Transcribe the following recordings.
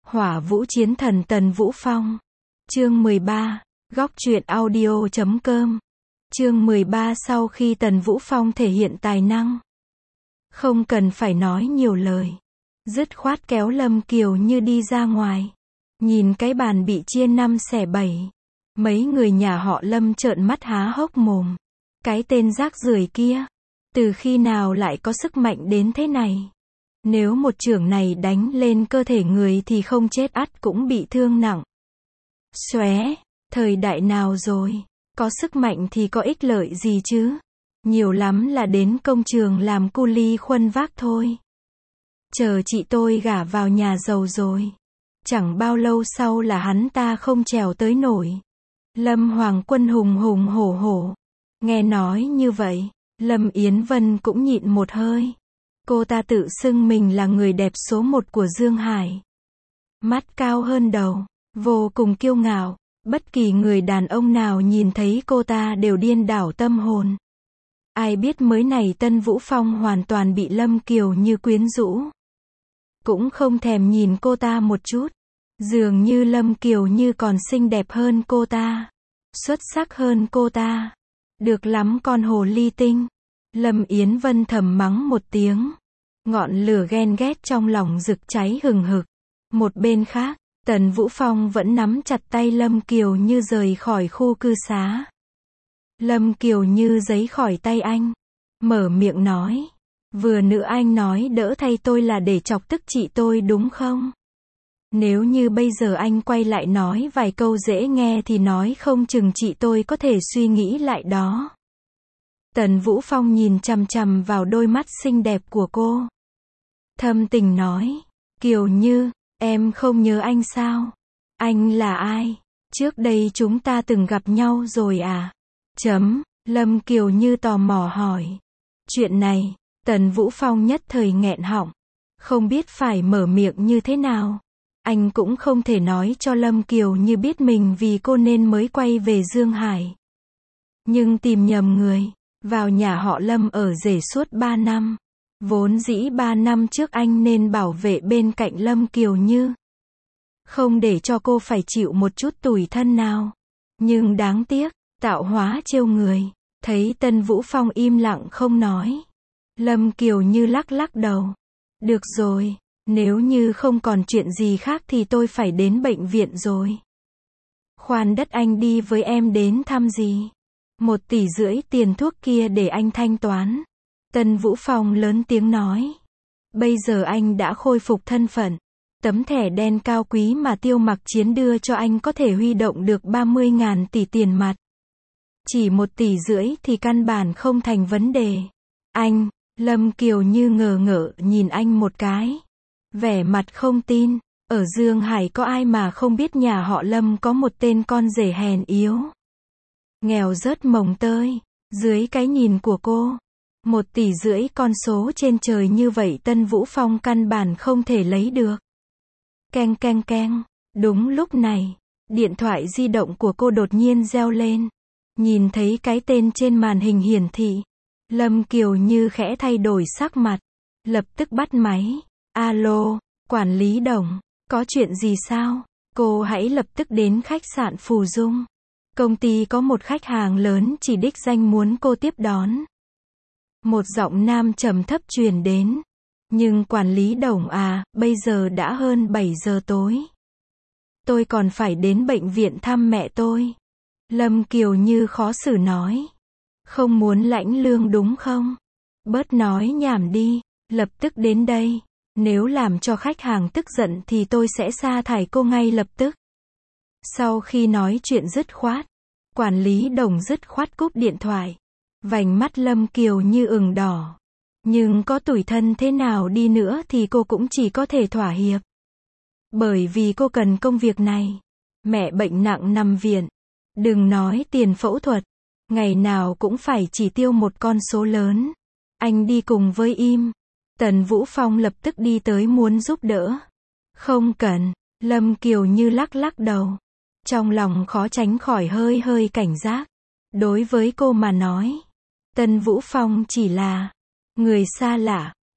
Hỏa Vũ Chiến Thần Tần Vũ Phong. Chương 13. Góc truyện audio.com. Chương 13. Sau khi Tần Vũ Phong thể hiện tài năng, không cần phải nói nhiều lời, dứt khoát kéo Lâm Kiều Như đi ra ngoài. Nhìn cái bàn bị chia 5 xẻ 7, mấy người nhà họ Lâm trợn mắt há hốc mồm. Cái tên rác rưởi kia, từ khi nào lại có sức mạnh đến thế này? Nếu một chưởng này đánh lên cơ thể người thì không chết ắt cũng bị thương nặng. Xóe, thời đại nào rồi? Có sức mạnh thì có ích lợi gì chứ? Nhiều lắm là đến công trường làm cu li khuân vác thôi. Chờ chị tôi gả vào nhà giàu rồi, chẳng bao lâu sau là hắn ta không trèo tới nổi. Lâm Hoàng Quân hùng hùng hổ hổ. Nghe nói như vậy, Lâm Yến Vân cũng nhịn một hơi. Cô ta tự xưng mình là người đẹp số 1 của Dương Hải. Mắt cao hơn đầu, vô cùng kiêu ngạo. Bất kỳ người đàn ông nào nhìn thấy cô ta đều điên đảo tâm hồn. Ai biết mới này Tân Vũ Phong hoàn toàn bị Lâm Kiều Như quyến rũ. Cũng không thèm nhìn cô ta một chút. Dường như Lâm Kiều Như còn xinh đẹp hơn cô ta, xuất sắc hơn cô ta. Được lắm con hồ ly tinh. Lâm Yến Vân thầm mắng một tiếng. Ngọn lửa ghen ghét trong lòng rực cháy hừng hực. Một bên khác, Tần Vũ Phong vẫn nắm chặt tay Lâm Kiều Như rời khỏi khu cư xá. Lâm Kiều Như giấy khỏi tay anh, mở miệng nói. Vừa nữa anh nói đỡ thay tôi là để chọc tức chị tôi đúng không? Nếu như bây giờ anh quay lại nói vài câu dễ nghe thì nói không chừng chị tôi có thể suy nghĩ lại đó. Tần Vũ Phong nhìn chằm chằm vào đôi mắt xinh đẹp của cô. Thâm tình nói. Kiều Như, em không nhớ anh sao? Anh là ai? Trước đây chúng ta từng gặp nhau rồi à? Lâm Kiều Như tò mò hỏi. Chuyện này, Tần Vũ Phong nhất thời nghẹn họng. Không biết phải mở miệng như thế nào. Anh cũng không thể nói cho Lâm Kiều Như biết mình vì cô nên mới quay về Dương Hải. Nhưng tìm nhầm người. Vào nhà họ Lâm ở rể suốt 3 năm. Vốn dĩ 3 năm trước anh nên bảo vệ bên cạnh Lâm Kiều Như, không để cho cô phải chịu một chút tủi thân nào. Nhưng đáng tiếc, tạo hóa trêu người. Thấy Tân Vũ Phong im lặng không nói, Lâm Kiều Như lắc lắc đầu. Được rồi, nếu như không còn chuyện gì khác thì tôi phải đến bệnh viện rồi. Khoan đất, anh đi với em đến thăm gì? 1,5 tỷ tiền thuốc kia để anh thanh toán. Tân Vũ Phong lớn tiếng nói. Bây giờ anh đã khôi phục thân phận. Tấm thẻ đen cao quý mà Tiêu Mặc Chiến đưa cho anh có thể huy động được 30.000 tỷ tiền mặt. Chỉ 1,5 tỷ thì căn bản không thành vấn đề. Anh, Lâm Kiều Như ngờ ngợ nhìn anh một cái. Vẻ mặt không tin. Ở Dương Hải có ai mà không biết nhà họ Lâm có một tên con rể hèn yếu, nghèo rớt mồng tơi. Dưới cái nhìn của cô, 1,5 tỷ con số trên trời như vậy Tân Vũ Phong căn bản không thể lấy được. Keng keng keng. Đúng lúc này, điện thoại di động của cô đột nhiên reo lên. Nhìn thấy cái tên trên màn hình hiển thị, Lâm Kiều Như khẽ thay đổi sắc mặt, lập tức bắt máy. Alo, quản lý Đồng, có chuyện gì sao? Cô hãy lập tức đến khách sạn Phù Dung. Công ty có một khách hàng lớn chỉ đích danh muốn cô tiếp đón. Một giọng nam trầm thấp truyền đến. Nhưng quản lý Đồng à, bây giờ đã hơn 7 giờ tối. Tôi còn phải đến bệnh viện thăm mẹ tôi. Lâm Kiều Như khó xử nói. Không muốn lãnh lương đúng không? Bớt nói nhảm đi, lập tức đến đây. Nếu làm cho khách hàng tức giận thì tôi sẽ sa thải cô ngay lập tức. Sau khi nói chuyện dứt khoát, quản lý Đồng dứt khoát cúp điện thoại. Vành mắt Lâm Kiều Như ửng đỏ. Nhưng có tủi thân thế nào đi nữa thì cô cũng chỉ có thể thỏa hiệp. Bởi vì cô cần công việc này. Mẹ bệnh nặng nằm viện. Đừng nói tiền phẫu thuật. Ngày nào cũng phải chỉ tiêu một con số lớn. Anh đi cùng với im. Tần Vũ Phong lập tức đi tới muốn giúp đỡ. Không cần. Lâm Kiều Như lắc lắc đầu. Trong lòng khó tránh khỏi hơi cảnh giác. Đối với cô mà nói, Tân Vũ Phong chỉ là người xa lạ.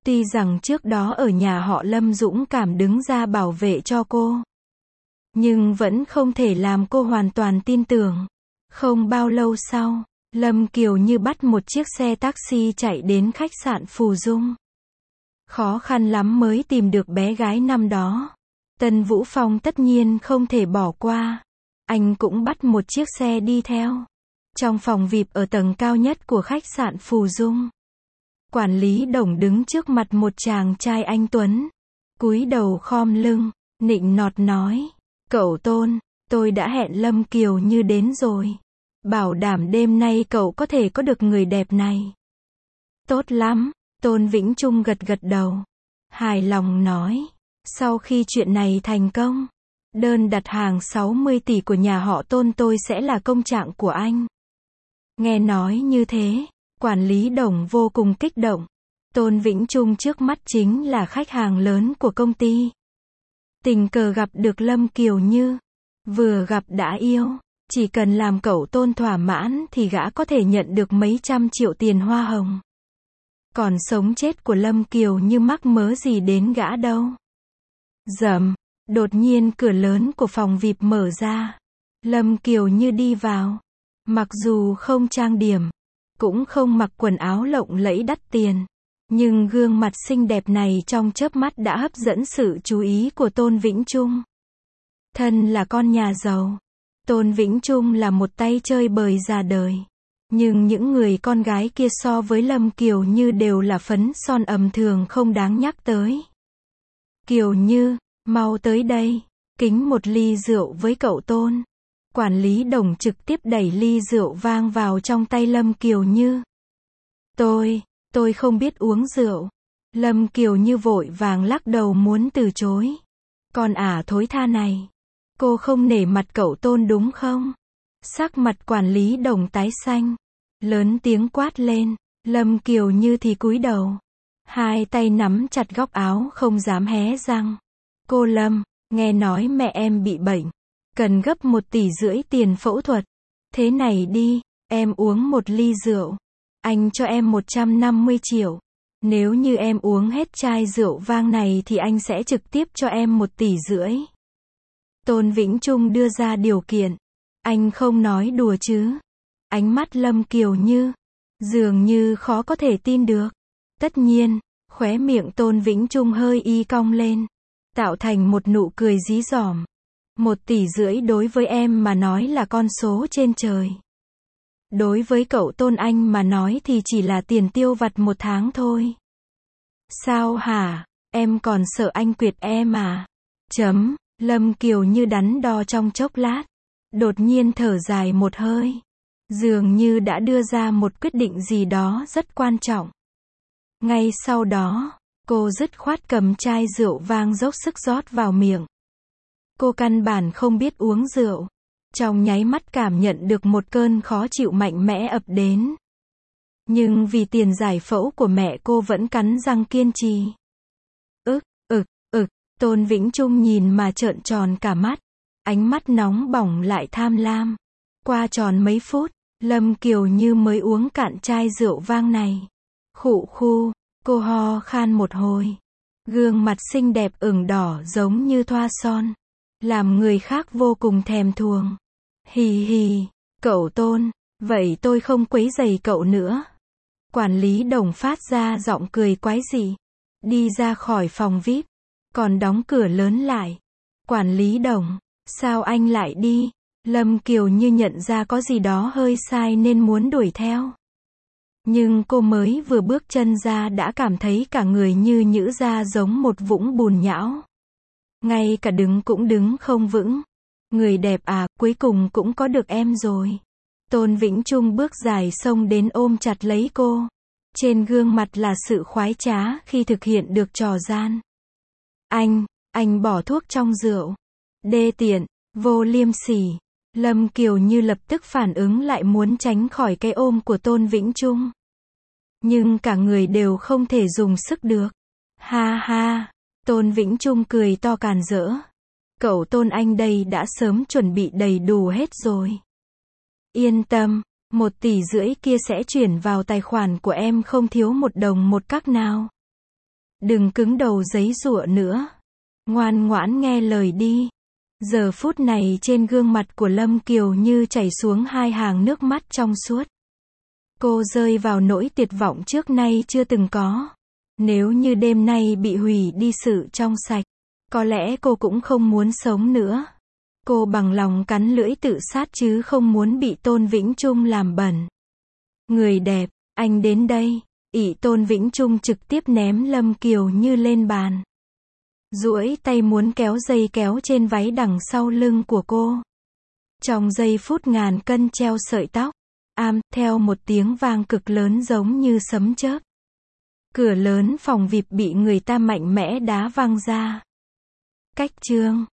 Tuy rằng trước đó ở nhà họ Lâm dũng cảm đứng ra bảo vệ cho cô, nhưng vẫn không thể làm cô hoàn toàn tin tưởng. Không bao lâu sau, Lâm Kiều Như bắt một chiếc xe taxi chạy đến khách sạn Phù Dung. Khó khăn lắm mới tìm được bé gái năm đó. Tần Vũ Phong tất nhiên không thể bỏ qua. Anh cũng bắt một chiếc xe đi theo. Trong phòng VIP ở tầng cao nhất của khách sạn Phù Dung, quản lý Đồng đứng trước mặt một chàng trai anh tuấn, cúi đầu khom lưng, nịnh nọt nói: "Cậu Tôn, tôi đã hẹn Lâm Kiều Như đến rồi. Bảo đảm đêm nay cậu có thể có được người đẹp này." "Tốt lắm." Tôn Vĩnh Trung gật gật đầu, hài lòng nói: "Sau khi chuyện này thành công, đơn đặt hàng 60 tỷ của nhà họ Tôn tôi sẽ là công trạng của anh." Nghe nói như thế, quản lý Đồng vô cùng kích động. Tôn Vĩnh Trung trước mắt chính là khách hàng lớn của công ty. Tình cờ gặp được Lâm Kiều Như, vừa gặp đã yêu, chỉ cần làm cậu Tôn thỏa mãn thì gã có thể nhận được mấy trăm triệu tiền hoa hồng. Còn sống chết của Lâm Kiều Như mắc mớ gì đến gã đâu. Rầm, đột nhiên cửa lớn của phòng VIP mở ra. Lâm Kiều Như đi vào. Mặc dù không trang điểm, cũng không mặc quần áo lộng lẫy đắt tiền, nhưng gương mặt xinh đẹp này trong chớp mắt đã hấp dẫn sự chú ý của Tôn Vĩnh Trung. Thân là con nhà giàu, Tôn Vĩnh Trung là một tay chơi bời già đời. Nhưng những người con gái kia so với Lâm Kiều Như đều là phấn son ầm thường không đáng nhắc tới. "Kiều Như, mau tới đây, kính một ly rượu với cậu Tôn." Quản lý Đồng trực tiếp đẩy ly rượu vang vào trong tay Lâm Kiều Như. Tôi không biết uống rượu." Lâm Kiều Như vội vàng lắc đầu muốn từ chối. "Con thối tha này, cô không nể mặt cậu Tôn đúng không?" Sắc mặt quản lý Đồng tái xanh, lớn tiếng quát lên. Lâm Kiều Như thì cúi đầu, hai tay nắm chặt góc áo không dám hé răng. "Cô Lâm, nghe nói mẹ em bị bệnh, cần gấp 1,5 tỷ tiền phẫu thuật. Thế này đi, em uống một ly rượu, anh cho em 150 triệu. Nếu như em uống hết chai rượu vang này thì anh sẽ trực tiếp cho em 1,5 tỷ." Tôn Vĩnh Trung đưa ra điều kiện. Anh không nói đùa chứ? Ánh mắt Lâm Kiều Như dường như khó có thể tin được. Tất nhiên, khóe miệng Tôn Vĩnh Trung hơi y cong lên, tạo thành một nụ cười dí dỏm. 1,5 tỷ đối với em mà nói là con số trên trời. Đối với cậu Tôn anh mà nói thì chỉ là tiền tiêu vặt một tháng thôi. Sao hả? Em còn sợ anh quyệt em à? Lâm Kiều Như đắn đo trong chốc lát, đột nhiên thở dài một hơi. Dường như đã đưa ra một quyết định gì đó rất quan trọng. Ngay sau đó, cô dứt khoát cầm chai rượu vang dốc sức rót vào miệng. Cô căn bản không biết uống rượu. Trong nháy mắt cảm nhận được một cơn khó chịu mạnh mẽ ập đến. Nhưng vì tiền giải phẫu của mẹ cô vẫn cắn răng kiên trì. Tôn Vĩnh Trung nhìn mà trợn tròn cả mắt. Ánh mắt nóng bỏng lại tham lam. Qua tròn mấy phút, Lâm Kiều Như mới uống cạn chai rượu vang này. Khụ khu, cô ho khan một hồi. Gương mặt xinh đẹp ửng đỏ giống như thoa son, làm người khác vô cùng thèm thuồng. Hì hì, cậu Tôn, vậy tôi không quấy rầy cậu nữa. Quản lý Đồng phát ra giọng cười quái dị, đi ra khỏi phòng VIP, còn đóng cửa lớn lại. Quản lý Đồng, sao anh lại đi? Lâm Kiều Như nhận ra có gì đó hơi sai nên muốn đuổi theo. Nhưng cô mới vừa bước chân ra đã cảm thấy cả người như nhũ ra giống một vũng bùn nhão. Ngay cả đứng cũng đứng không vững. Người đẹp à, cuối cùng cũng có được em rồi. Tôn Vĩnh Trung bước dài xông đến ôm chặt lấy cô. Trên gương mặt là sự khoái trá khi thực hiện được trò gian. Anh bỏ thuốc trong rượu. Đê tiện, vô liêm sỉ. Lâm Kiều Như lập tức phản ứng lại muốn tránh khỏi cái ôm của Tôn Vĩnh Trung. Nhưng cả người đều không thể dùng sức được. Ha ha, Tôn Vĩnh Trung cười to càn rỡ. Cậu Tôn anh đây đã sớm chuẩn bị đầy đủ hết rồi. Yên tâm, 1,5 tỷ kia sẽ chuyển vào tài khoản của em không thiếu một đồng một cắc nào. Đừng cứng đầu giấy giụa nữa. Ngoan ngoãn nghe lời đi. Giờ phút này trên gương mặt của Lâm Kiều như chảy xuống hai hàng nước mắt trong suốt. Cô rơi vào nỗi tuyệt vọng trước nay chưa từng có. Nếu như đêm nay bị hủy đi sự trong sạch, có lẽ cô cũng không muốn sống nữa. Cô bằng lòng cắn lưỡi tự sát chứ không muốn bị Tôn Vĩnh Trung làm bẩn. Người đẹp, anh đến đây. Ỷ Tôn Vĩnh Trung trực tiếp ném Lâm Kiều Như lên bàn. Duỗi tay muốn kéo dây kéo trên váy đằng sau lưng của cô. Trong giây phút ngàn cân treo sợi tóc. Theo một tiếng vang cực lớn giống như sấm chớp. Cửa lớn phòng VIP bị người ta mạnh mẽ đá văng ra. Cách chương